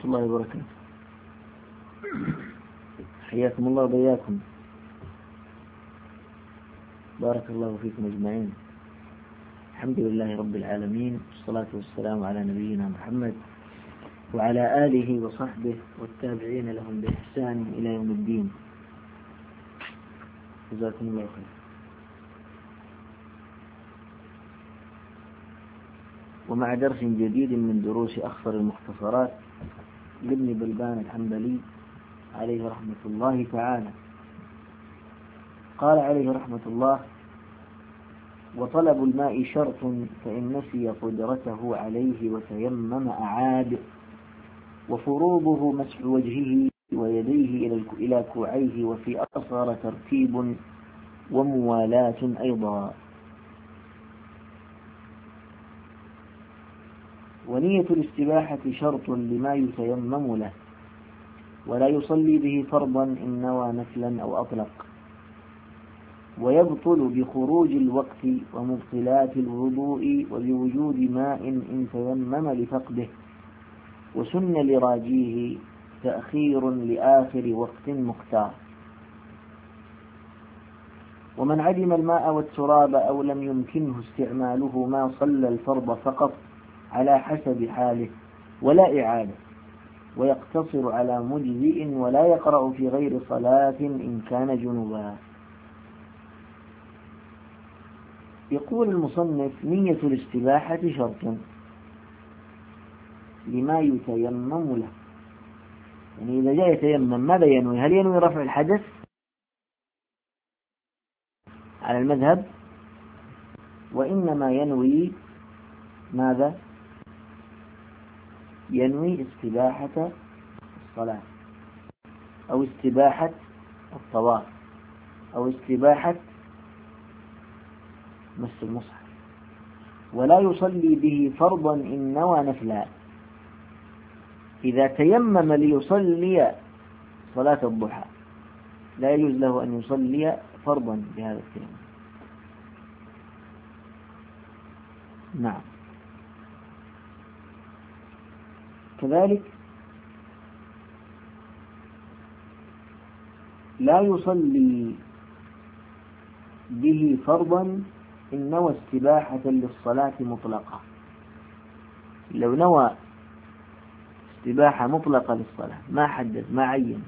الله وبركاته. حياكم الله وبياكم، بارك الله فيكم أجمعين. الحمد لله رب العالمين، والصلاة والسلام على نبينا محمد وعلى آله وصحبه والتابعين لهم بإحسان إلى يوم الدين. جزاكم الله خير. ومع درس جديد من دروس أخصر المختصرات لابن بلبان الحنبلي عليه رحمة الله تعالى. قال عليه رحمة الله: وطلب الماء شرط، فإن نسي قدرته عليه وتيمم أعاد، وفروضه مسح وجهه ويديه إلى كوعيه، وفي أصغر ترتيب وموالاة أيضا. ونية الاستباحة شرط لما يتيمم له، ولا يصلي به فرضا إن نوى نفلا أو أطلق، ويبطل بخروج الوقت ومبطلات الوضوء وبوجود ماء إن تيمم لفقده، وسن لراجيه تأخير لآخر وقت مختار. ومن عدم الماء والتراب أو لم يمكنه استعماله ما صلى الفرض فقط على حسب حاله ولا إعادة، ويقتصر على مجزئ ولا يقرأ في غير صلاة إن كان جنبا. يقول المصنف: نية الاستباحة شرط لما يتيمم له. يعني إذا جاء يتيمم ماذا ينوي؟ هل ينوي رفع الحدث على المذهب؟ وإنما ينوي ماذا؟ ينوي استباحة الصلاة، أو استباحة الطواف، أو استباحة مس المصحف، ولا يصلي به فرضا إن نوى نفلا. إذا تيمم ليصلي صلاة الضحى لا يجوز له أن يصلي فرضا بهذا التيمم. نعم. كذلك لا يصلي به فرضا إن نوى استباحة للصلاة مطلقة. لو نوى استباحة مطلقة للصلاة ما حدد ما عين،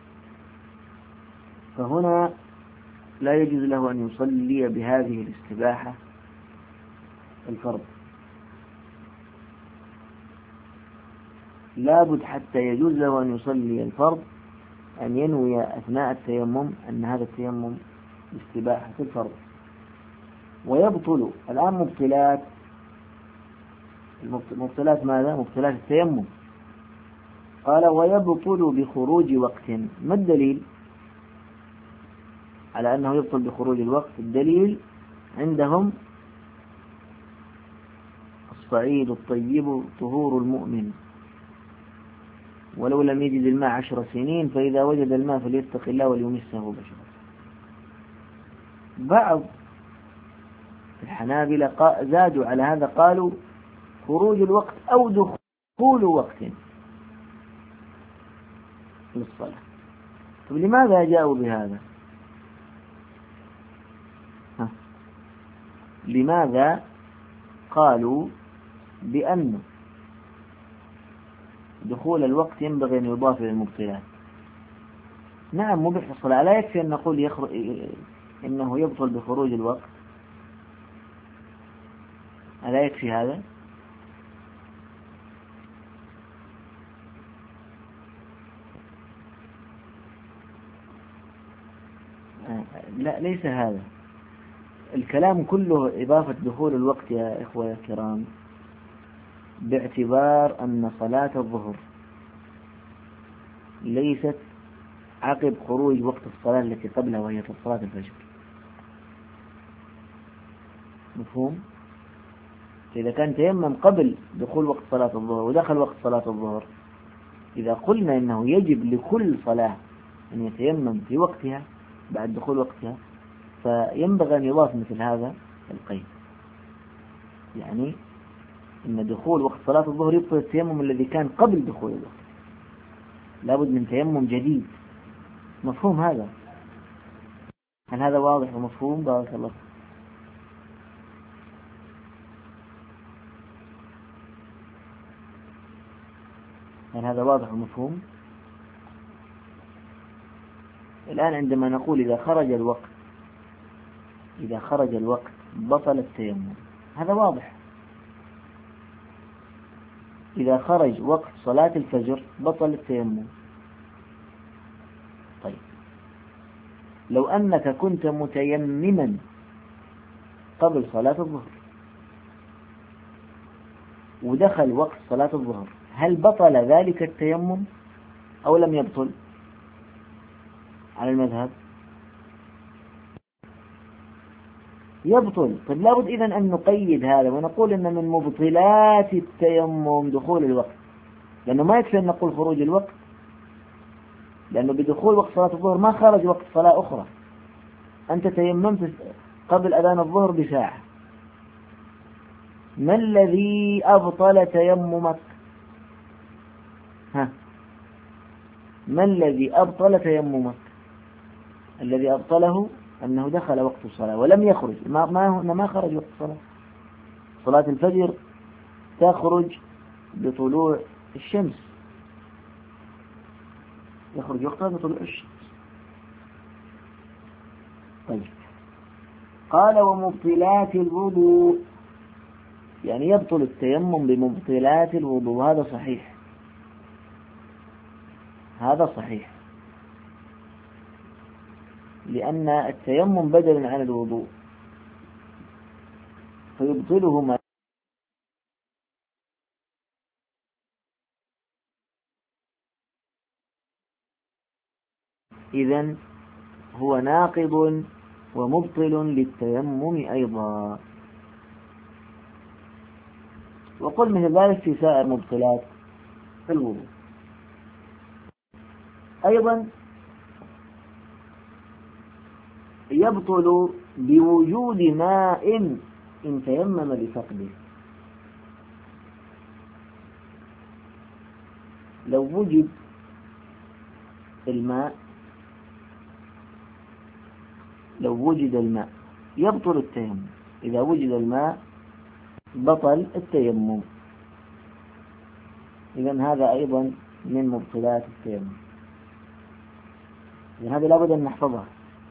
فهنا لا يجوز له أن يصلي بهذه الاستباحة الفرض. لابد حتى يجوز له أن يصلي الفرض أن ينوي أثناء التيمم أن هذا التيمم استباحة الفرض. ويبطل الآن مبطلات ماذا؟ مبطلات التيمم. قال: ويبطل بخروج وقت. ما الدليل على أنه يبطل بخروج الوقت؟ الدليل عندهم: الصعيد الطيب طهور المؤمن، ولو لم يجد الماء 10 سنين فإذا وجد الماء فليتق الله وليمسه بشرة. بعض الحنابلة زادوا على هذا، قالوا خروج الوقت أو دخول وقت للصلاة. طب لماذا جاءوا بهذا؟ لماذا قالوا بأن دخول الوقت ينبغي أن يضاف إلى المبطلات؟ نعم مبيح الصلاة، لا يكفي أن نقول إنه يبطل بخروج الوقت، ألا يكفي هذا؟ لا، ليس هذا الكلام كله إضافة دخول الوقت يا إخوة الكرام باعتبار أن صلاة الظهر ليست عقب خروج وقت الصلاة التي قبلها وهي صلاة الفجر. مفهوم؟ إذا كان تيمم قبل دخول وقت صلاة الظهر ودخل وقت صلاة الظهر، إذا قلنا إنه يجب لكل صلاة أن يتيمم في وقتها بعد دخول وقتها، فينبغي أن يضاف مثل هذا القيد، يعني إن دخول وقت صلاة الظهر يبطل التيمم الذي كان قبل دخول الوقت. لابد من تيمم جديد. مفهوم هذا؟ هل هذا واضح ومفهوم؟ بارك الله. هل هذا واضح ومفهوم؟ الآن عندما نقول إذا خرج الوقت بطل التيمم، هذا واضح. إذا خرج وقت صلاة الفجر بطل التيمم. طيب، لو أنك كنت متيمما قبل صلاة الظهر ودخل وقت صلاة الظهر، هل بطل ذلك التيمم أو لم يبطل؟ على المذهب يبطل. طيب، لابد إذن أن نقيد هذا ونقول إن من مبطلات التيمم دخول الوقت، لأنه ما يكفي أن نقول خروج الوقت، لأنه بدخول وقت صلاة الظهر ما خرج وقت صلاة أخرى. أنت تيممت قبل أذان الظهر بساعة، ما الذي أبطل تيممك؟ ما الذي أبطل تيممك؟ الذي أبطله أنه دخل وقت الصلاة ولم يخرج. ما خرج وقت الصلاة. صلاة الفجر تخرج بطلوع الشمس، يخرج وقتها بطلوع الشمس. طيب، قال ومبطلات الوضوء، يعني يبطل التيمم بمبطلات الوضوء. هذا صحيح، هذا صحيح، لأن التيمم بدل عن الوضوء فيبطلهما. إذن هو ناقض ومبطل للتيمم أيضا. وقل مثل ذلك في سائر مبطلات الوضوء. أيضا يبطل بوجود ماء إن تيمم لفقده. لو وجد الماء يبطل التيمم. إذا وجد الماء بطل التيمم. إذن هذا أيضا من مبطلات التيمم. هذا لابد أن نحفظها.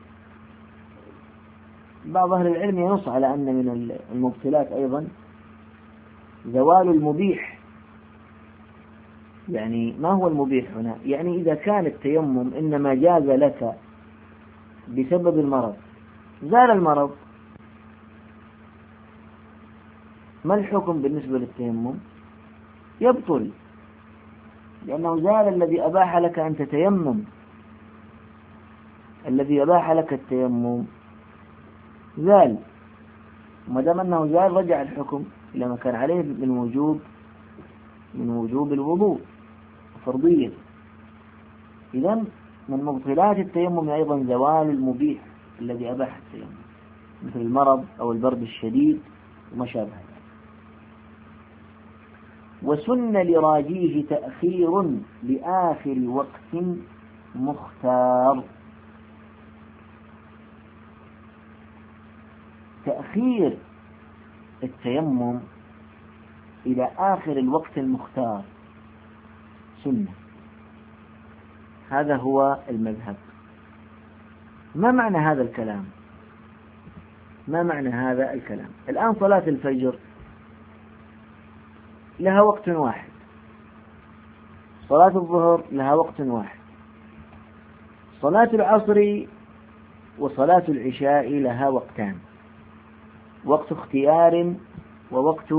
بعض أهل العلم ينص على أن من المبطلات أيضا زوال المبيح. يعني ما هو المبيح هنا؟ يعني إذا كان التيمم إنما جاز لك بسبب المرض، زال المرض، ما الحكم بالنسبة للتيمم؟ يبطل، لأنه زال الذي أباح لك أن تتيمم. الذي أباح لك التيمم زال، وما دام أنه زال رجع الحكم إلى ما كان عليه من وجوب الوضوء فرضيا. إذن من مبطلات التيمم أيضا زوال المبيح الذي أباح التيمم، مثل المرض أو البرد الشديد وما شابه ذلك. وسن لراجيه تأخير لآخر وقت مختار. تأخير التيمم إلى آخر الوقت المختار سنة. هذا هو المذهب. ما معنى هذا الكلام؟ الآن صلاة الفجر لها وقت واحد، صلاة الظهر لها وقت واحد، صلاة العصر وصلاة العشاء لها وقتان، وقت اختيار ووقت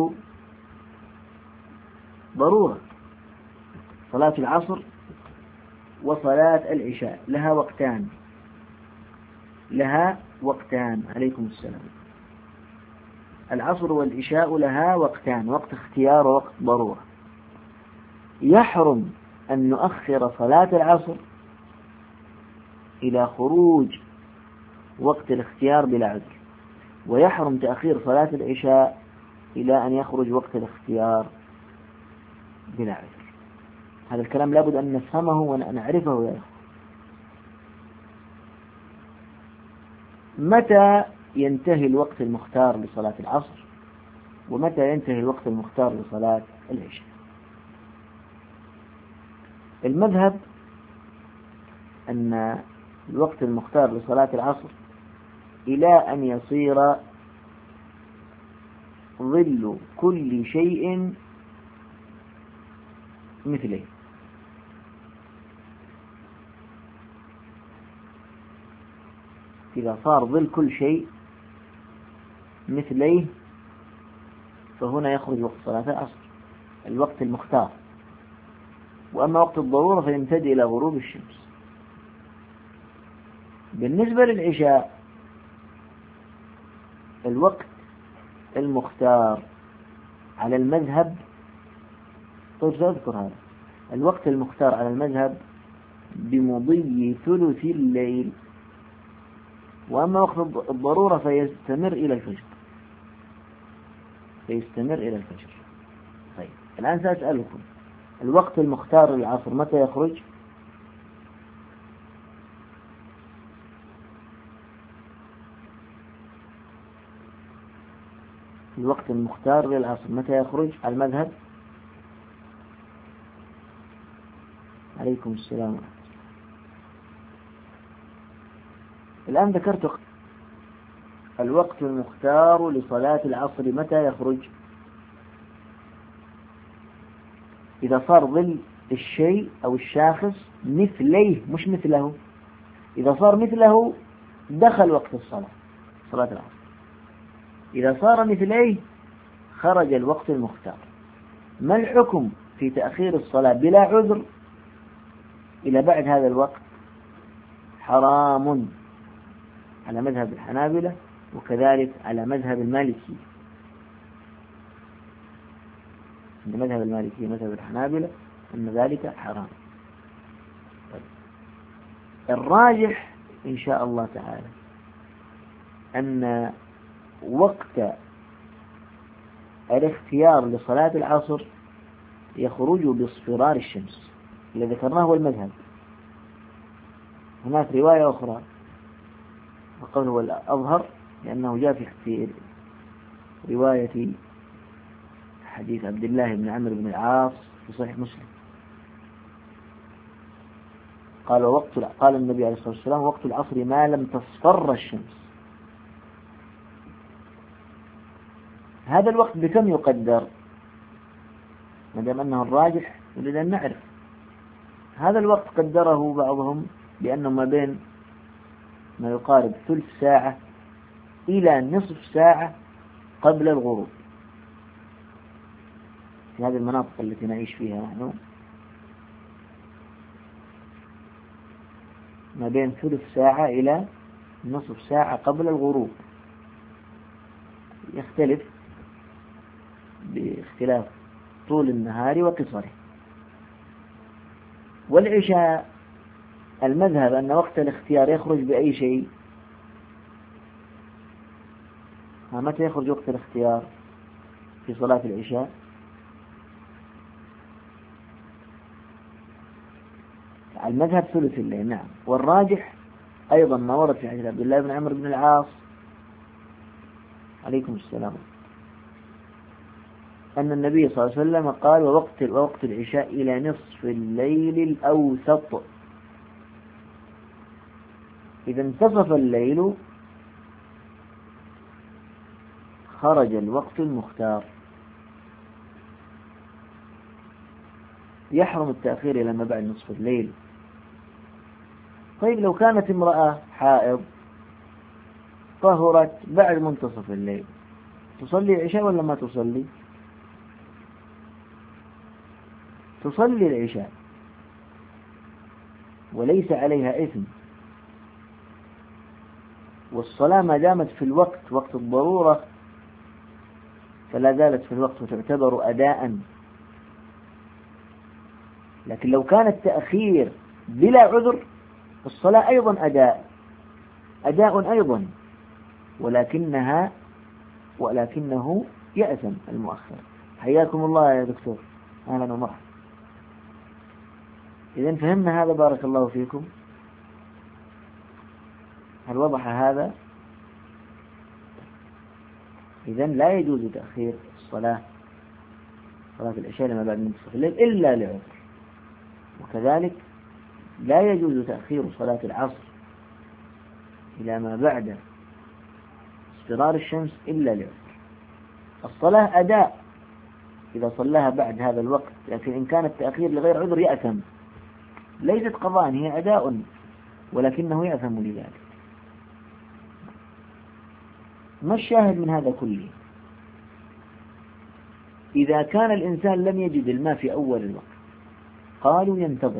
ضرورة. صلاة العصر وصلاة العشاء لها وقتان. عليكم السلام. العصر والعشاء لها وقتان، وقت اختيار ووقت ضرورة. يحرم أن نؤخر صلاة العصر إلى خروج وقت الاختيار بلا عذر، ويحرم تأخير صلاة العشاء إلى أن يخرج وقت الاختيار بلا عذر. هذا الكلام لابد أن نفهمه ونعرفه يا إخوة. متى ينتهي الوقت المختار لصلاة العصر ومتى ينتهي الوقت المختار لصلاة العشاء؟ المذهب أن الوقت المختار لصلاة العصر إلى أن يصير ظل كل شيء مثله. إذا صار ظل كل شيء مثليه فهنا يخرج وقت صلاة العصر الوقت المختار. وأما وقت الضرورة فيمتد إلى غروب الشمس. بالنسبة للعشاء الوقت المختار على المذهب، طيب سأذكر هذا، الوقت المختار على المذهب بمضي ثلث الليل. وأما وقت الضرورة فيستمر إلى الفجر. طيب الآن سأسألكم الوقت المختار للعصر متى يخرج؟ الوقت المختار للعصر متى يخرج على المذهب؟ عليكم السلام. الآن ذكرت الوقت المختار لصلاة العصر متى يخرج؟ إذا صار ظل الشيء أو الشاخص مثليه مش مثله. إذا صار مثله دخل وقت صلاة العصر. إذا صار مثليه خرج الوقت المختار. ما الحكم في تأخير الصلاة بلا عذر إلى بعد هذا الوقت؟ حرام على مذهب الحنابلة وكذلك على مذهب المالكي. مذهب المالكي مذهب الحنابلة أن ذلك حرام. الراجح إن شاء الله تعالى أن وقت الاختيار لصلاة العصر يخرج باصفرار الشمس اللي ذكرناه هو المذهب. هناك رواية أخرى وقال هو الأظهر لأنه جاء في رواية حديث عبد الله بن عمرو بن العاص في صحيح مسلم قال النبي عليه الصلاة والسلام وقت العصر ما لم تصفر الشمس. هذا الوقت بكم يقدر؟ ما دام أنه الراجح نريد أن نعرف. هذا الوقت قدره بعضهم بأنه ما بين ما يقارب ثلث ساعة إلى نصف ساعة قبل الغروب في هذه المناطق التي نعيش فيها نحن. ما بين ثلث ساعة إلى نصف ساعة قبل الغروب، يختلف باختلاف طول النهار وقصره. والعشاء المذهب أن وقت الاختيار يخرج بأي شيء. متى يخرج وقت الاختيار في صلاة العشاء؟ المذهب ثلث الليل. نعم. والراجح أيضا ما ورد في حديث عبد الله بن عمرو بن العاص عليكم السلام أن النبي صلى الله عليه وسلم قال ووقت العشاء إلى نصف الليل الأوسط. إذا انتصف الليل خرج الوقت المختار. يحرم التأخير إلى ما بعد نصف الليل. طيب لو كانت امرأة حائض طهرت بعد منتصف الليل تصلي العشاء ولا ما تصلي؟ تصلي العشاء وليس عليها إثم. والصلاة ما دامت في الوقت وقت الضرورة فلا زالت في الوقت وتعتبر أداء. لكن لو كان التأخير بلا عذر الصلاة أيضا أداء أيضا ولكنه يأثم المؤخر. حياكم الله يا دكتور، أهلا ومرحبا. إذن فهمنا هذا بارك الله فيكم؟ هل وضح هذا؟ إذن لا يجوز تأخير صلاة العشاء لما بعد منتصف الليل إلا لعذر، وكذلك لا يجوز تأخير صلاة العصر إلى ما بعد اصفرار الشمس إلا لعذر. الصلاة أداء إذا صلاها بعد هذا الوقت، لكن إن كان التأخير لغير عذر يأثم، ليست قضاء، هي أداء ولكنه يأثم لذلك. ما الشاهد من هذا كله؟ إذا كان الإنسان لم يجد الماء في أول الوقت قالوا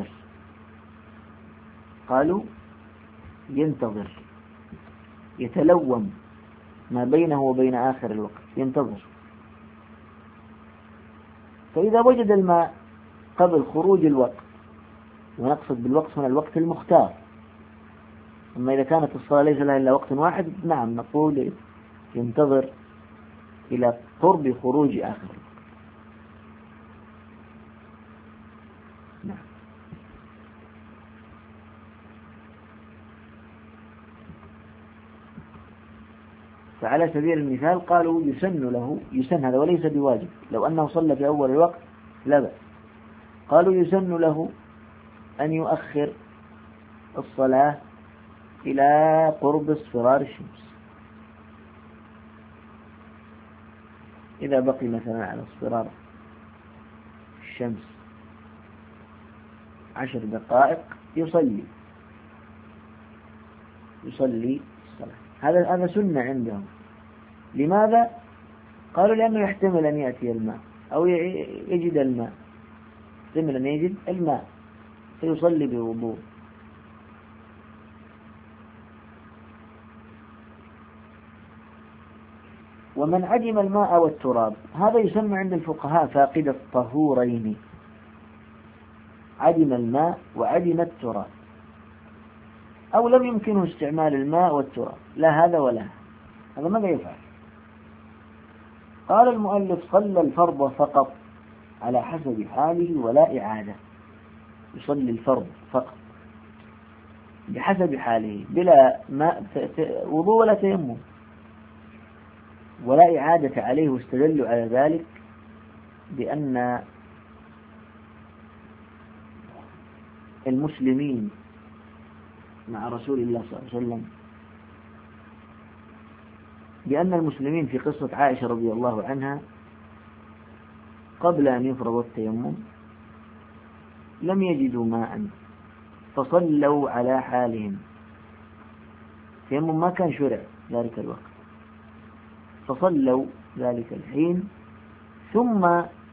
ينتظر يتلوم ما بينه وبين آخر الوقت، ينتظر. فإذا وجد الماء قبل خروج الوقت، ونقصد بالوقت من الوقت المختار، أما إذا كانت الصلاة ليس لها إلا وقت واحد، نعم نقول ينتظر إلى قرب خروج آخر الوقت. نعم. فعلى سبيل المثال قالوا يسن هذا وليس بواجب، لو أنه صلى في أول الوقت لا بأس. قالوا يسن له أن يؤخر الصلاة إلى قرب اصفرار الشمس، إذا بقي مثلا على اصفرار الشمس 10 دقائق يصلي الصلاة. هذا سنة عندهم. لماذا؟ قالوا لأنه يحتمل أن يأتي الماء أو يجد الماء، يحتمل أن يجد الماء فيصلي بوضوء. ومن عدم الماء والتراب، هذا يسمى عند الفقهاء فاقد الطهورين، عدم الماء وعدم التراب، أو لم يمكنه استعمال الماء والتراب، لا هذا ولا هذا، ماذا يفعل؟ قال المؤلف صلى الفرض فقط على حسب حاله ولا إعادة. يصلي الفرض فقط بحسب حاله بلا ماء وضوء ولا تيمم ولا إعادة عليه، واستدلوا على ذلك بأن المسلمين مع رسول الله صلى الله عليه وسلم، بأن المسلمين في قصة عائشة رضي الله عنها قبل أن يفرض التيمم لم يجدوا ماء فصلوا على حالهم. التيمم ما كان شرع ذلك الوقت، فصلوا ذلك الحين، ثم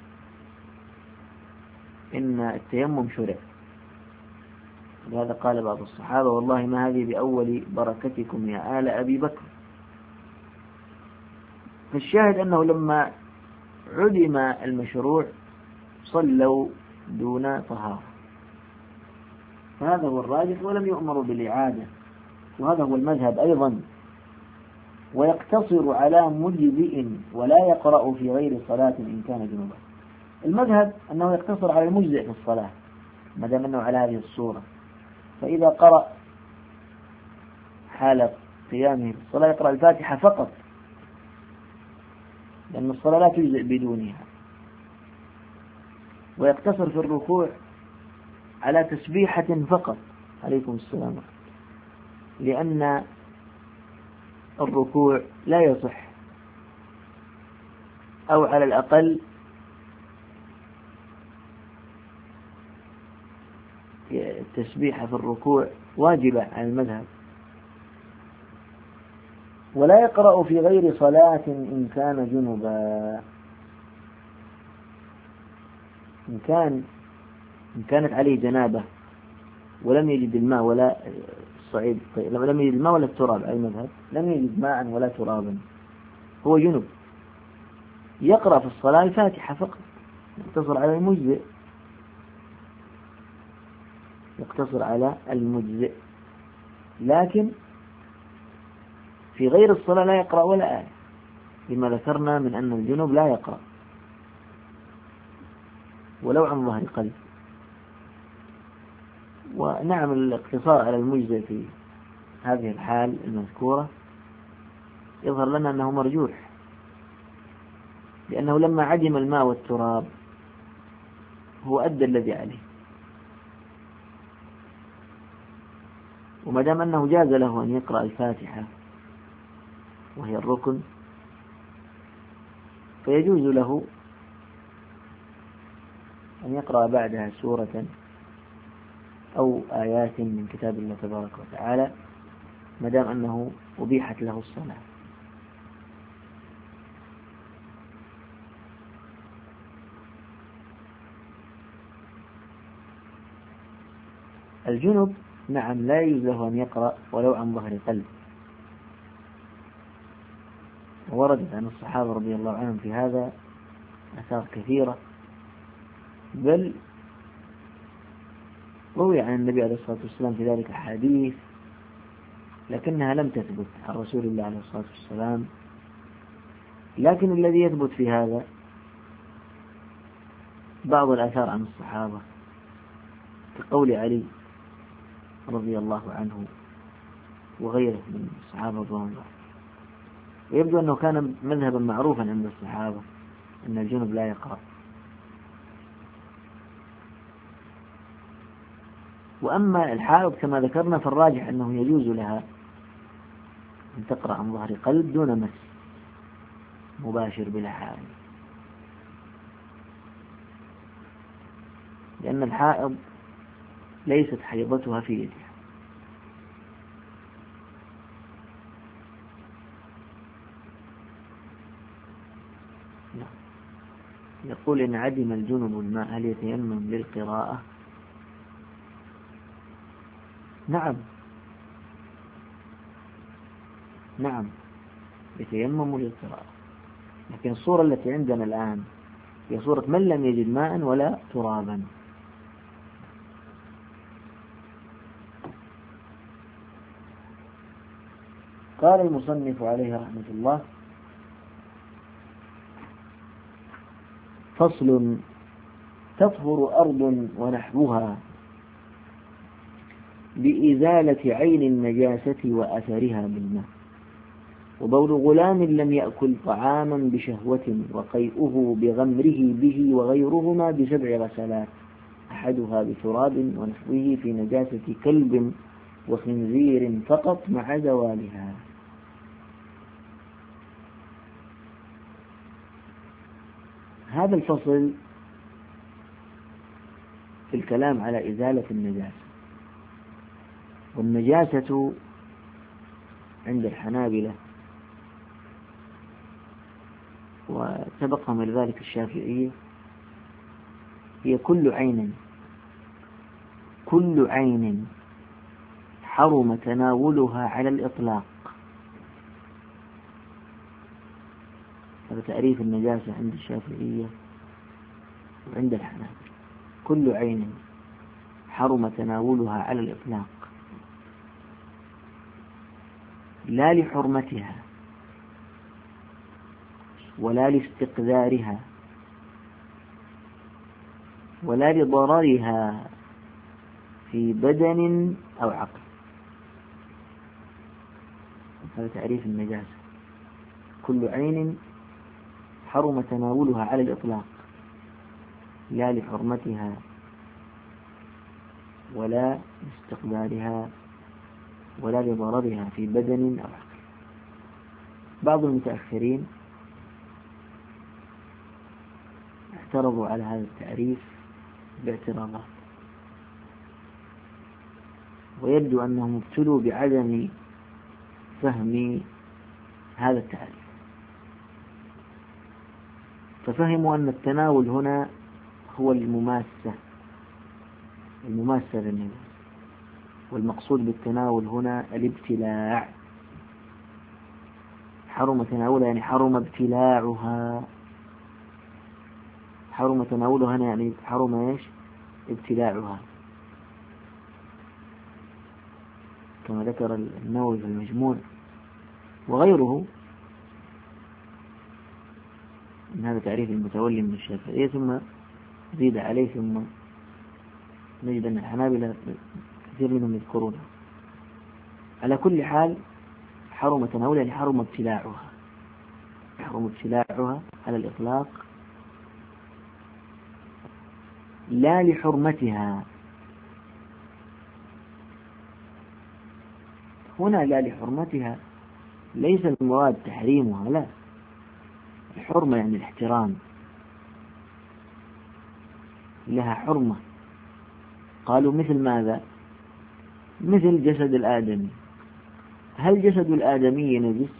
إن التيمم شرع. لهذا قال بعض الصحابة والله ما هذه بأول بركتكم يا آل أبي بكر. فالشاهد أنه لما عدم المشروع صلوا دون طهارة، فهذا هو الراجح، ولم يؤمروا بالإعادة، وهذا هو المذهب أيضا. ويقتصر على مجزئ ولا يقرأ في غير صلاة إن كان جنوبا. المذهب أنه يقتصر على المجزئ في الصلاة ما دام أنه على هذه الصورة، فإذا قرأ حال قيامه في الصلاة يقرأ الفاتحة فقط، لأن الصلاة لا تجزئ بدونها. ويقتصر في الركوع على تسبيحة فقط، عليكم السلام، لأن الركوع لا يصح، أو على الأقل التسبيحة في الركوع واجبة على المذهب. ولا يقرأ في غير صلاة إن كان جنبا، إن كانت عليه جنابة ولم يجد الماء ولا الصعيد، لم يجد الماء ولا التراب على المذهب، لم يجد ماء ولا ترابا، هو جنب، يقرأ في الصلاة الفاتحة فقط، يقتصر على المجزئ، لكن في غير الصلاة لا يقرأ ولا آية، لما ذكرنا من أن الجنوب لا يقرأ ولو عن ظهر قلب. ونعم الاقتصار على المجزئ في هذه الحال المذكورة يظهر لنا أنه مرجوح، لأنه لما عدم الماء والتراب هو أدى الذي عليه، وما دام أنه جاز له أن يقرأ الفاتحة وهي الركن فيجوز له أن يقرأ بعدها سورة أو آيات من كتاب الله تبارك وتعالى ما دام أنه أبيحت له الصلاة. الجنب نعم لا يجوز له أن يقرأ ولو عن ظهر قلب، وردت عن الصحابة رضي الله عنهم في هذا آثار كثيرة، بل روي عن النبي عليه الصلاة والسلام في ذلك أحاديث لكنها لم تثبت عن رسول الله عليه الصلاة والسلام. لكن الذي يثبت في هذا بعض الآثار عن الصحابة كقول علي رضي الله عنه وغيره من الصحابة رضوان الله، ويبدو أنه كان مذهبا معروفا عند الصحابة أن الجنب لا يقرأ. وأما الحائض كما ذكرنا فالراجح أنه يجوز لها أن تقرأ عن ظهر قلب دون مس مباشر بلا حائض، لأن الحائض ليست حيضتها في يدها. يقول إن عدم الجنب الماء هل يتيمم للقراءة؟ نعم يتيمم للقراءة، لكن الصورة التي عندنا الآن هي صورة من لم يجد ماء ولا ترابا. قال المصنف عليه رحمة الله: فصل: تطهر أرض ونحوها بإزالة عين النجاسة وأثرها بالماء، وبول غلام لم يأكل طعاما بشهوة وقيئه بغمره به وغيرهما ب7 غسلات، أحدها بتراب ونحوه في نجاسة كلب وخنزير فقط مع زوالها. هذا الفصل في الكلام على إزالة النجاسة، والنجاسة عند الحنابلة وسبقهم لذلك الشافعية هي كل عين حرم تناولها على الإطلاق. هذا تعريف النجاسة عند الشافعية وعند الحنابلة: كل عين حرم تناولها على الإطلاق، لا لحرمتها ولا لاستقذارها ولا لضررها في بدن أو عقل. هذا تعريف النجاسة: كل عين حرم تناولها على الإطلاق، لا لحرمتها ولا لاستقذارها ولا لضررها في بدن أو عقل. بعض المتأخرين اعترضوا على هذا التعريف باعتراضات، ويبدو أنهم ابتلوا بعدم فهم هذا التعريف، ففهموا أن التناول هنا هو المماسة للنجاسة، والمقصود بالتناول هنا الابتلاع. حرم تناولها يعني حرم ابتلاعها، حرم تناولها يعني حرم ابتلاعها، كما ذكر النووي في المجموع وغيره. من هذا تعريف المتولي من الشافعية، ثم زيد عليه ثم نجد أن الحنابلة كثير منهم يذكرونها. على كل حال حرم تناولها لحرم ابتلاعها، حرم ابتلاعها على الإطلاق، لا لحرمتها. هنا لا لحرمتها ليس المراد تحريمها، لا، الحرمة يعني الاحترام، لها حرمة. قالوا مثل ماذا؟ مثل جسد الآدمي. هل جسد الآدمي نجس؟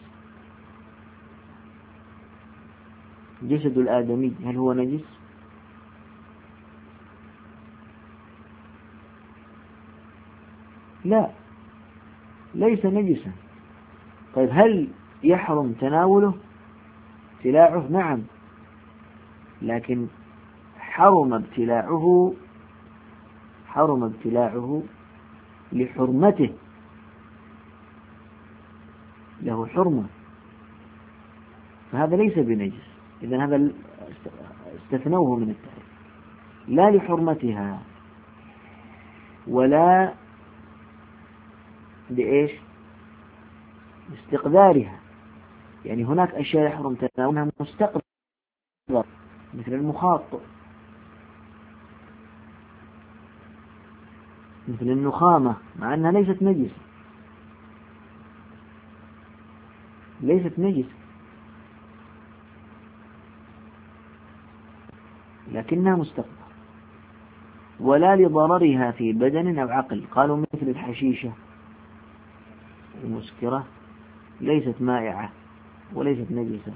جسد الآدمي هل هو نجس؟ لا، ليس نجسا. طيب هل يحرم تناوله ابتلاعه؟ نعم، لكن حرم ابتلاعه لحرمته، له حرمة، فهذا ليس بنجس. إذن هذا استثنوه من التحريم، لا لحرمتها ولا لإيش؟ استقدارها. يعني هناك أشياء يحرم تناولها مستقدر، مثل المخاط، مثل النخامة، مع أنها ليست نجسة لكنها مستقدر. ولا لضررها في بدن أو عقل. قالوا مثل الحشيشة المسكرة ليست مائعة وليست نجسة.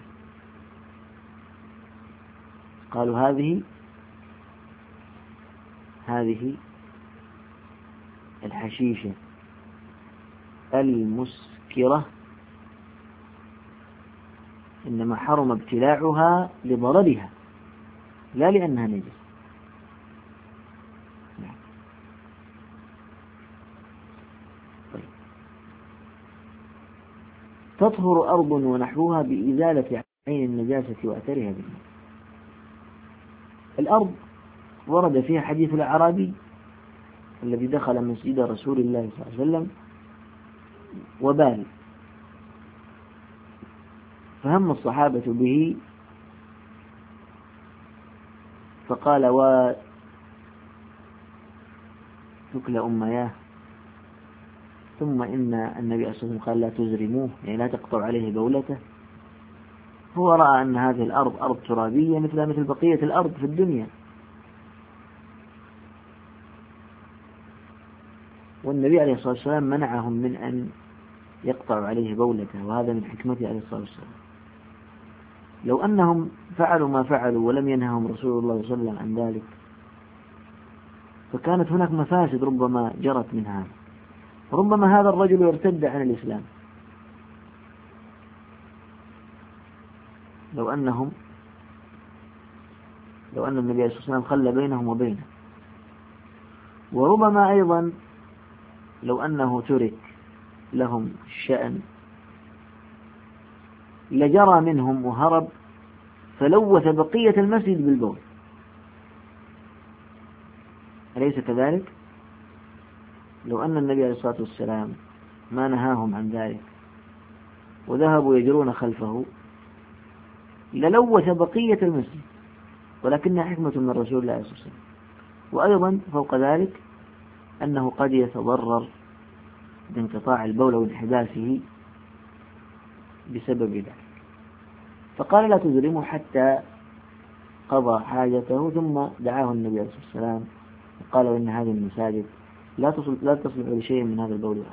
قالوا هذه الحشيشة المسكرة إنما حرم ابتلاعها لضررها لا لأنها نجسة. طيب. تطهر أرض ونحوها بإزالة عين النجاسة وأثرها بالماء. الأرض ورد فيها حديث الأعرابي الذي دخل مسجد رسول الله صلى الله عليه وسلم وبال، فهم الصحابة به فقال: وثكل أمياه. ثم إن النبي صلى الله عليه وسلم قال: لا تزرموه، يعني لا تقطع عليه بولته. هو رأى أن هذه الأرض أرض ترابية مثل بقية الأرض في الدنيا، والنبي عليه الصلاة والسلام منعهم من أن يقطعوا عليه بولته، وهذا من حكمته عليه الصلاة والسلام. لو أنهم فعلوا ما فعلوا ولم ينههم رسول الله صلى الله عليه وسلم عن ذلك فكانت هناك مفاسد ربما جرت من هذا، ربما هذا الرجل يرتد عن الإسلام لو أن النبي عليه الصلاة والسلام خلى بينهم وبينه، وربما أيضا لو أنه ترك لهم الشأن لجرى منهم وهرب فلوث بقية المسجد بالبول، أليس كذلك؟ لو أن النبي عليه الصلاة والسلام ما نهاهم عن ذلك وذهبوا يجرون خلفه للوث بقية المسجد، ولكنها حكمة من رسول الله صلى الله عليه وسلم. وأيضا فوق ذلك أنه قد يتضرر بانقطاع البول وانحباسه بسبب ذلك، فقال: لا تزرموا حتى قضى حاجته. ثم دعاه النبي عليه الصلاة والسلام وقال: إن هذه المساجد لا تصلح لشيء من هذا البول.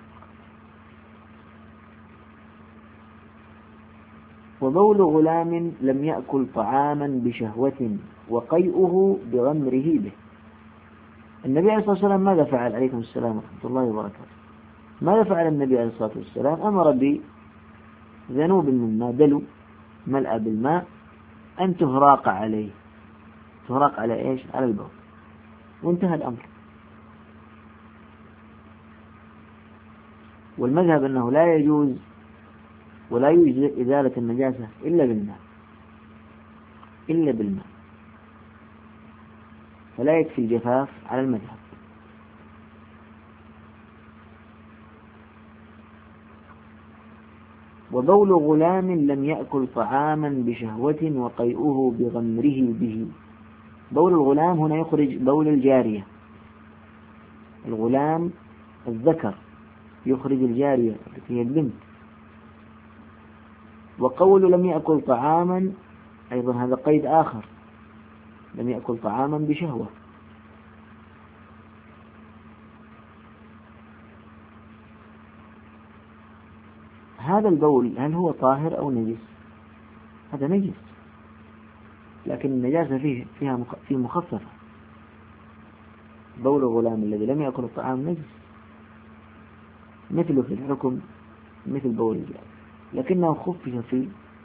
وبول غلام لم يأكل طعاما بشهوة وقيئه بغمره به. النبي عليه الصلاة والسلام ماذا فعل؟ عليكم السلام ورحمة الله وبركاته. ماذا فعل النبي عليه الصلاة والسلام؟ أمر بذنوب من ماء، دلو ملأ بالماء، أن تهراق عليه، تهراق على إيش؟ على البول، وانتهى الأمر. والمذهب أنه لا يجوز ولا يوجد إزالة النجاسة إلا بالماء، فلا يكفي الجفاف على المذهب. وبول غلام لم يأكل طعاما بشهوة وقيئه بغمره به. بول الغلام هنا يخرج بول الجارية، الغلام الذكر يخرج الجارية التي هي البنت. وقول لم يأكل طعاما أيضا هذا قيد آخر، لم يأكل طعاما بشهوة. هذا البول هل هو طاهر أو نجس؟ هذا نجس، لكن النجاسة فيه مخففة. بول الغلام الذي لم يأكل الطعام نجس مثله في الحكم مثل بول الجارية، لكنه خفف في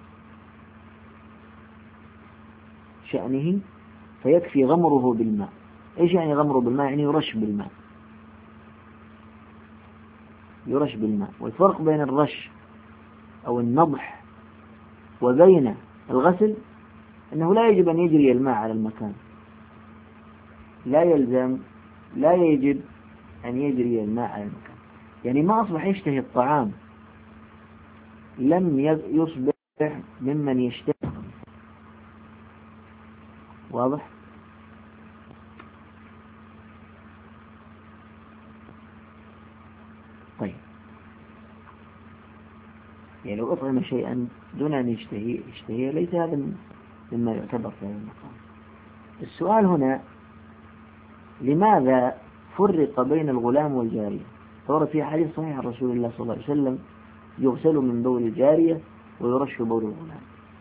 شأنه فيكفي غمره بالماء. إيش يعني غمره بالماء؟ يعني يرش بالماء، يرش بالماء. والفرق بين الرش أو النضح وبين الغسل أنه لا يجب أن يجري الماء على المكان، لا يجب أن يجري الماء على المكان. يعني ما أصبح يشتهي الطعام، لم يصبح ممن يشتهي. واضح؟ طيب، يعني لو أطعم شيئا دون أن يشتهي ليس هذا مما يعتبر في هذا المقام. السؤال هنا لماذا فرق بين الغلام والجارية؟ ورد في حديث صحيح عن رسول الله صلى الله عليه وسلم يغسل من بول الجارية ويرش بول الغلام.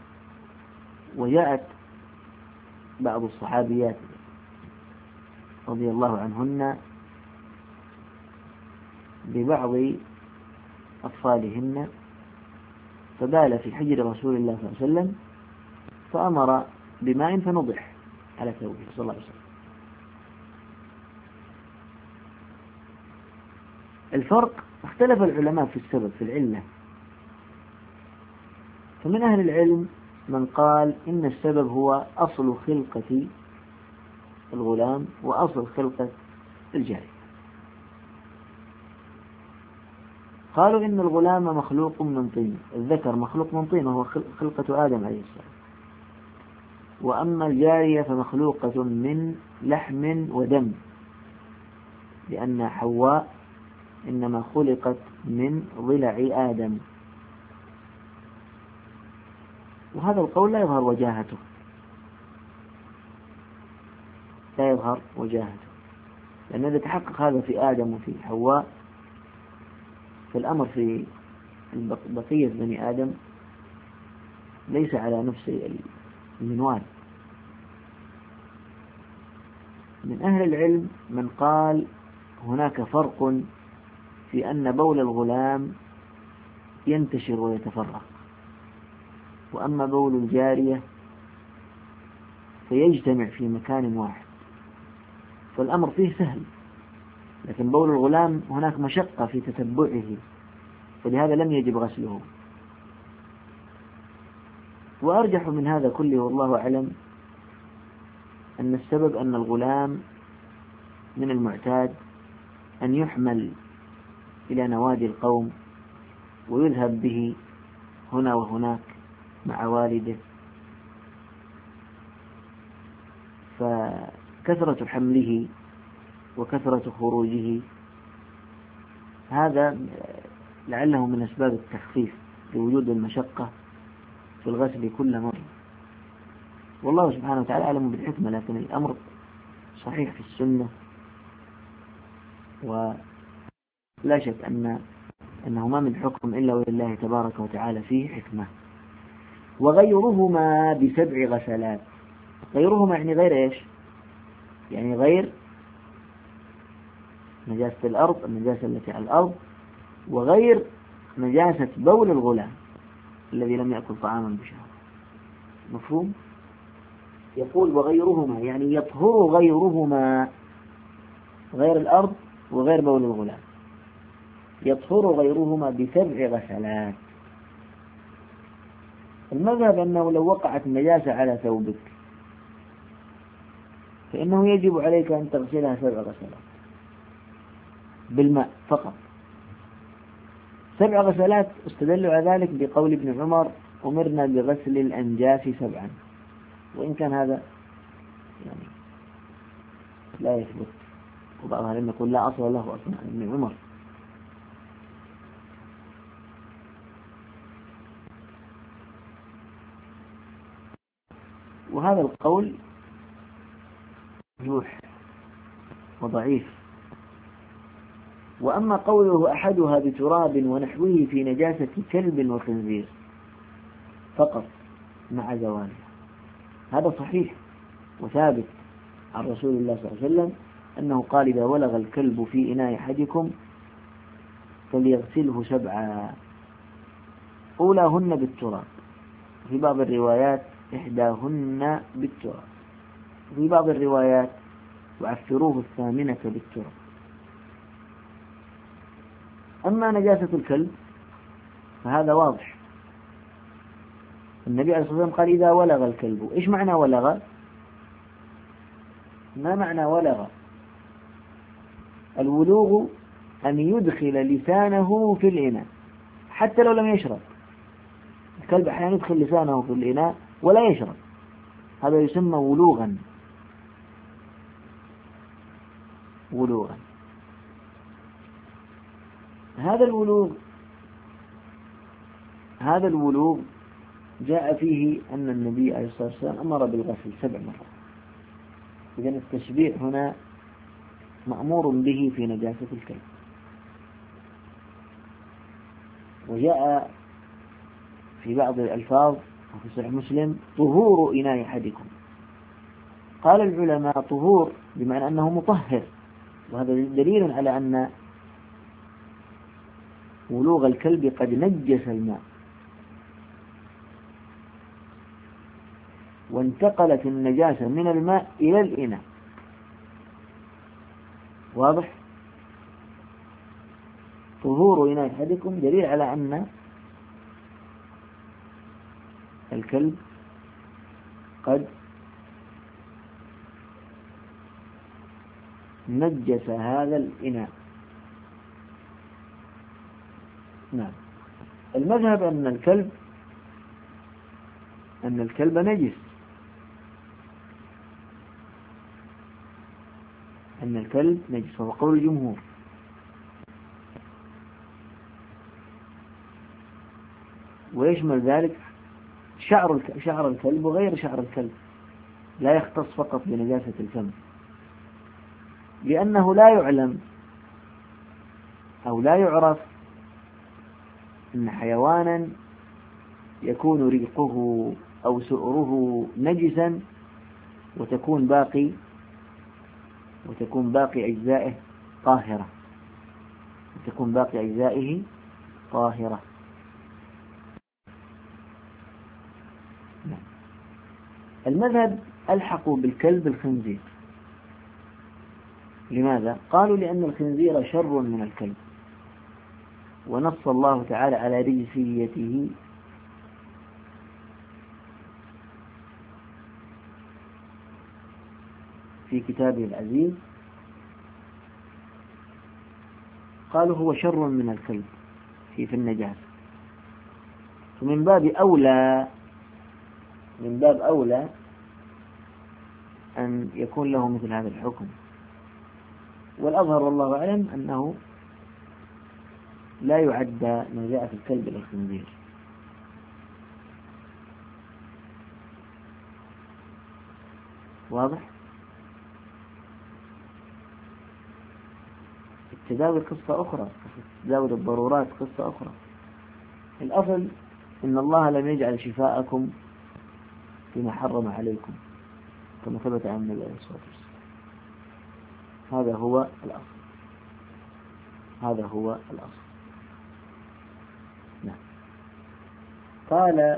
وجاءت بعض الصحابيات رضي الله عنهن ببعض أطفالهن فبال في حجر رسول الله صلى الله عليه وسلم فأمر بماء فنضح على ثوبه صلى الله عليه وسلم. الفرق اختلف العلماء في السبب في العلة، فمن أهل العلم من قال إن السبب هو أصل خلقة الغلام وأصل خلقة الجارية. قالوا إن الغلام مخلوق من طين، الذكر مخلوق من طين وهو خلقة آدم عليه السلام، وأما الجارية فمخلوقة من لحم ودم، لأن حواء إنما خلقت من ضلع آدم. وهذا القول لا يظهر وجاهته، لأن إذا تحقق هذا في آدم وفي حواء فالأمر في بقية بني آدم ليس على نفس المنوال. من أهل العلم من قال هناك فرق في أن بول الغلام ينتشر ويتفرق، وأما بول الجارية فيجتمع في مكان واحد، فالأمر فيه سهل. لكن بول الغلام هناك مشقة في تتبعه، فلهذا لم يجب غسله. وأرجح من هذا كله والله أعلم أن السبب أن الغلام من المعتاد أن يحمل إلى نوادي القوم ويذهب به هنا وهناك مع والده، فكثرة حمله وكثرة خروجه هذا لعله من أسباب التخفيف لوجود المشقة في الغسل كل مرة. والله سبحانه وتعالى أعلم بالحكمة، لكن الأمر صحيح في السنة، ولا شك أنه ما من حكم إلا ولله تبارك وتعالى فيه حكمة. وغيرهما ب7 غسلات. غيرهما يعني غير إيش؟ يعني غير نجاسة الأرض، النجاسة التي على الأرض، وغير نجاسة بول الغلام الذي لم يأكل طعاما بشهوة. مفهوم؟ يقول وغيرهما يعني يطهر غيرهما، غير الأرض وغير بول الغلام، يطهر غيرهما ب7 غسلات. المذهب أنه لو وقعت النجاسة على ثوبك فإنه يجب عليك أن تغسلها 7 غسلات بالماء فقط، 7 غسلات استدلوا على ذلك بقول ابن عمر: أمرنا بغسل الأنجاس 7، وإن كان هذا يعني لا يثبت، وبعض أهل العلم يقول لا أصل له أصلا عن ابن عمر. وهذا القول مرجوح وضعيف. وأما قوله أحدها بتراب ونحوه في نجاسة كلب وخنزير فقط مع زواله، هذا صحيح وثابت عن رسول الله صلى الله عليه وسلم أنه قال: إذا ولغ الكلب في إناء أحدكم فليغسله 7، أولاهن بالتراب، في بعض الروايات إحداهن بالتراب، وفي بعض الروايات وعفروه 8 بالتراب. أما نجاسة الكلب فهذا واضح، النبي عليه الصلاة والسلام قال: إذا ولغ الكلب. إيش معنى ولغ؟ ما معنى ولغ؟ الولوغ أن يدخل لسانه في الإناء حتى لو لم يشرب. الكلب أحيانا يدخل لسانه في الإناء ولا يشرب، هذا يسمى ولوغا. ولوغا. هذا الولوغ جاء فيه أن النبي عليه الصلاة والسلام أمر بالغسل 7 مرات. إذن التشبيع هنا مأمور به في نجاسة الكلب. وجاء في بعض الألفاظ وفي صحيح مسلم: طهور إناء أحدكم. قال العلماء: طهور بمعنى أنه مطهر، وهذا دليل على أن ولوغ الكلب قد نجس الماء وانتقلت النجاسة من الماء إلى الإناء. واضح؟ طهور إناء أحدكم دليل على أن الكلب قد نجس هذا الإناء. نعم. المذهب أن الكلب نجس، أن الكلب نجس، وهو قول الجمهور. ويشمل ذلك شعر الكلب وغير شعر الكلب، لا يختص فقط بنجاسة الفم، لأنه لا يعلم أو لا يعرف أن حيوانا يكون ريقه أو سؤره نجسا وتكون باقي أجزائه طاهرة، المذهب ألحقوا بالكلب الخنزير. لماذا؟ قالوا: لأن الخنزير شر من الكلب، ونص الله تعالى على رجسيته في كتابه العزيز، قالوا هو شر من الكلب في النجاسة، فمن باب أولى أن يكون له مثل هذا الحكم. والأظهر والله أعلم أنه لا يعد ما جاء في الكلب إلى الخنزير. واضح؟ التداوي قصة أخرى، تداوي الضرورات قصة أخرى. الأصل إن الله لم يجعل شفاءكم فيما حرم عليكم، كما ثبت عن النبي عليه الصلاة والسلام. هذا هو الأصل. نعم. قال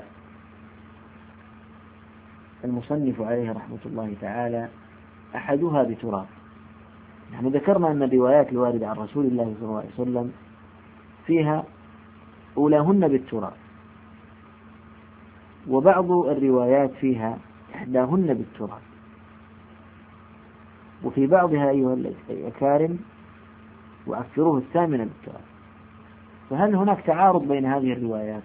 المصنف عليه رحمة الله تعالى: أحدها بتراب. نحن ذكرنا أن الروايات الواردة عن رسول الله صلى الله عليه وسلم فيها أولاهن بالتراب، وبعض الروايات فيها إحداهن بالتراب، وفي بعضها أيها الأكارم وعفروه 8 بالتراب. فهل هناك تعارض بين هذه الروايات؟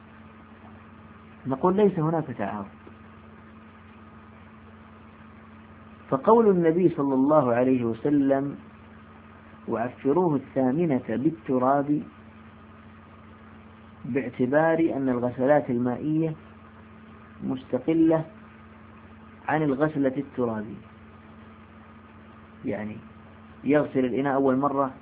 نقول ليس هناك تعارض. فقول النبي صلى الله عليه وسلم وعفروه 8 بالتراب باعتبار أن الغسلات المائية مستقلة عن الغسلة الترابية، يعني يغسل الإناء أول مرة،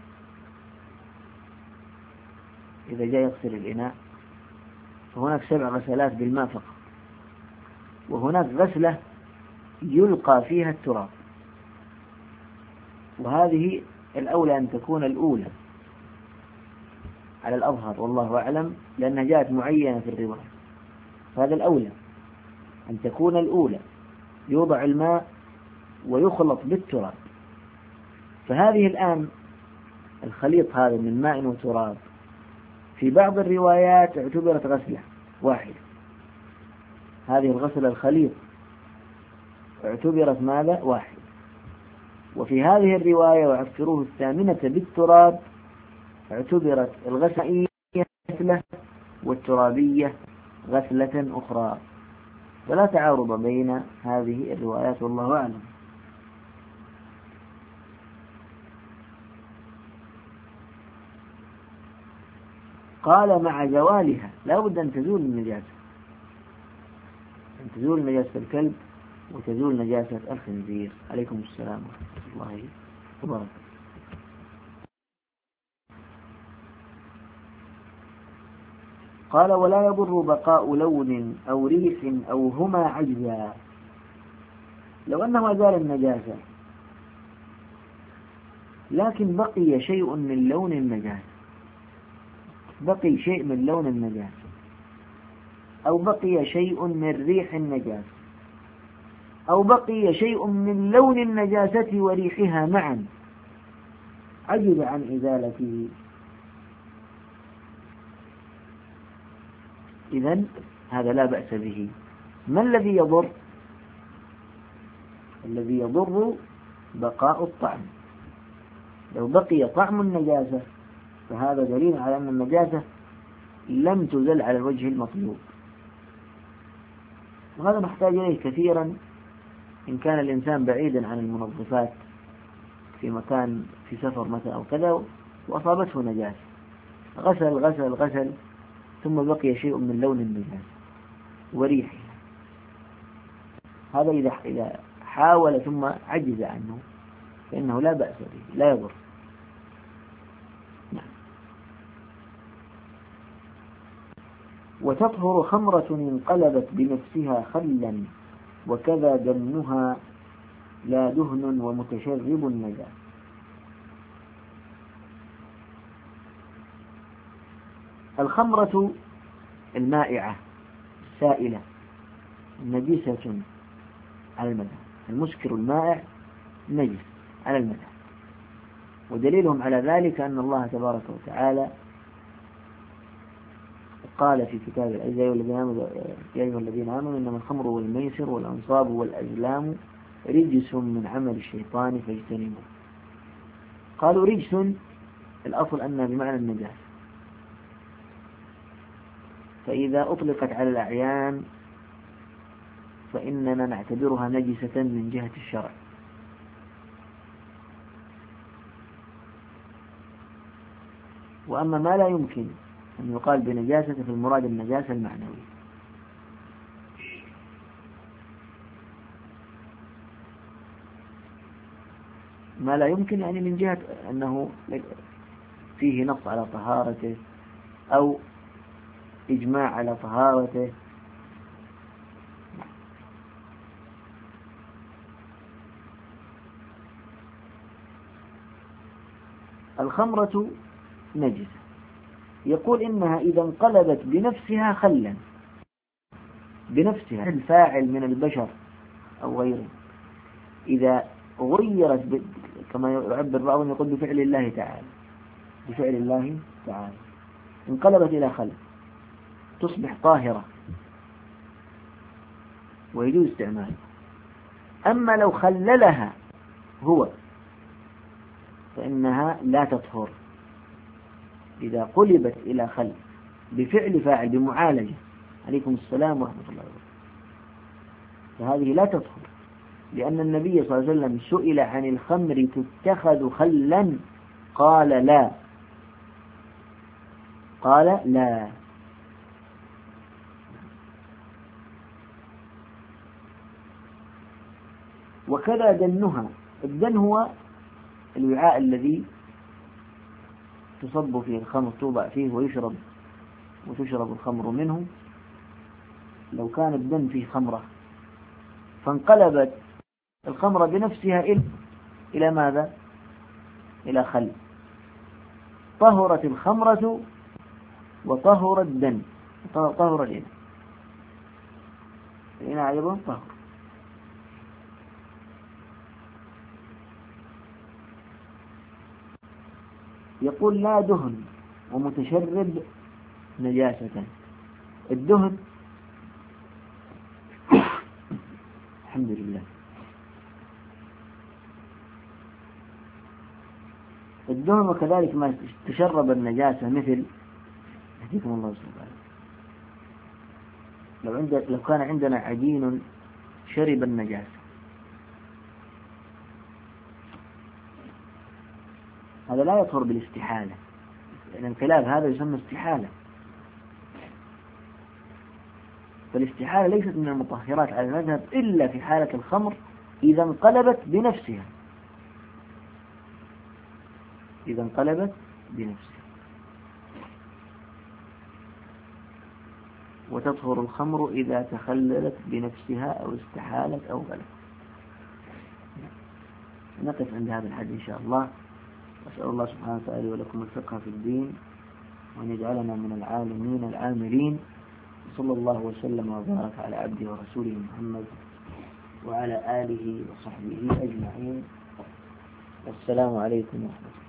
إذا جاء يغسل الإناء فهناك 7 غسلات بالماء فقط، وهناك غسلة يلقى فيها التراب، وهذه الأولى أن تكون الأولى على الأظهر والله أعلم، لأنها جاءت معينة في الرواية، فهذا الأولى أن تكون الأولى، يوضع الماء ويخلط بالتراب. فهذه الآن الخليط هذا من ماء وتراب في بعض الروايات اعتبرت غسلة واحدة، هذه الغسلة الخليط اعتبرت ماذا؟ واحد. وفي هذه الرواية وعفروه 8 بالتراب اعتبرت الغسلة غسلة والترابية غسلة أخرى، فلا تعارض بين هذه الروايات والله أعلم. قال مع زوالها، لا بد أن تزول النجاسة، أن تزول نجاسة الكلب وتزول نجاسة الخنزير. عليكم السلام ورحمة الله وبركاته. قال ولا يضر بقاء لون أو ريح أو هما عجزا. لو أنه أزال النجاسة لكن بقي شيء من لون النجاسة، بقي شيء من لون النجاسة أو بقي شيء من ريح النجاسة أو بقي شيء من لون النجاسة وريحها معا، عجز عن إزالته، إذن هذا لا بأس به. ما الذي يضر؟ الذي يضر بقاء الطعم. لو بقي طعم النجاسة فهذا دليل على أن النجاسة لم تزل على الوجه المطلوب، وهذا نحتاج إليه كثيرا إن كان الإنسان بعيدا عن المنظفات في مكان في سفر مثلا أو كذا وأصابته نجاسة، غسل ثم بقي شيء من لون النجاسة وريحه، هذا إذا حاول ثم عجز عنه فإنه لا بأس به، لا يضر. نعم. وتطهر خمرة انقلبت بنفسها خلا وكذا دمنها لا دهن ومتشرب النجاسة. الخمرة المائعة السائلة نجسة على المذهب، المسكر المائع نجس على المذهب، ودليلهم على ذلك أن الله تبارك وتعالى قال في كتاب يا أيها الذين آمنوا إنما الخمر والميسر والأنصاب والأزلام رجس من عمل الشيطان فاجتنبوه. قالوا رجس، الأصل أنها بمعنى النجاسة، فإذا أطلقت على الأعيان فإننا نعتبرها نجسة من جهة الشرع. وأما ما لا يمكن أن يقال بنجاسة في المراد النجاسة المعنوية. ما لا يمكن يعني من جهة أنه فيه نص على طهارته أو إجماع على طهارته. الخمرة نجسة، يقول إنها إذا انقلبت بنفسها خلا، بنفسها الفاعل من البشر أو غيره، إذا غيرت كما يعبر بعضهم يقول بفعل الله تعالى، بفعل الله تعالى انقلبت إلى خل تصبح طاهرة ويجوز استعمالها. أما لو خللها هو فإنها لا تطهر، إذا قلبت إلى خل بفعل فاعل بمعالجة، عليكم السلام ورحمة الله وبركاته، فهذه لا تطهر، لأن النبي صلى الله عليه وسلم سئل عن الخمر تتخذ خلا قال لا، قال لا. وكذا دنها، الدن هو الوعاء الذي تصب فيه الخمر، توضع فيه وتشرب الخمر منه. لو كان الدن فيه خمرة فانقلبت الخمرة بنفسها إلى ماذا؟ إلى خل، طهرت الخمرة وطهر الدن، طهر الإناء، الإناء أيضا طهر. يقول لا دهن ومتشرب نجاسة. الدهن الحمد لله، الدهن وكذلك ما تشرب النجاسة، مثل يهديكم الله سبحانه، لو كان عندنا عجين شرب النجاسة، هذا لا يطهر بالاستحالة، لأن الانقلاب هذا يسمى استحالة. فالاستحالة ليست من المطهرات على المذهب إلا في حالة الخمر إذا انقلبت بنفسها، إذا انقلبت بنفسها. وتطهر الخمر إذا تخللت بنفسها أو استحالت أو غلت. نقف عند هذا الحد إن شاء الله. أسأل الله سبحانه وتعالى ولكم الفقه في الدين، وأن يجعلنا من العالمين العاملين. صلى الله وسلم وبارك على عبده ورسوله محمد وعلى آله وصحبه أجمعين. والسلام عليكم ورحمة الله.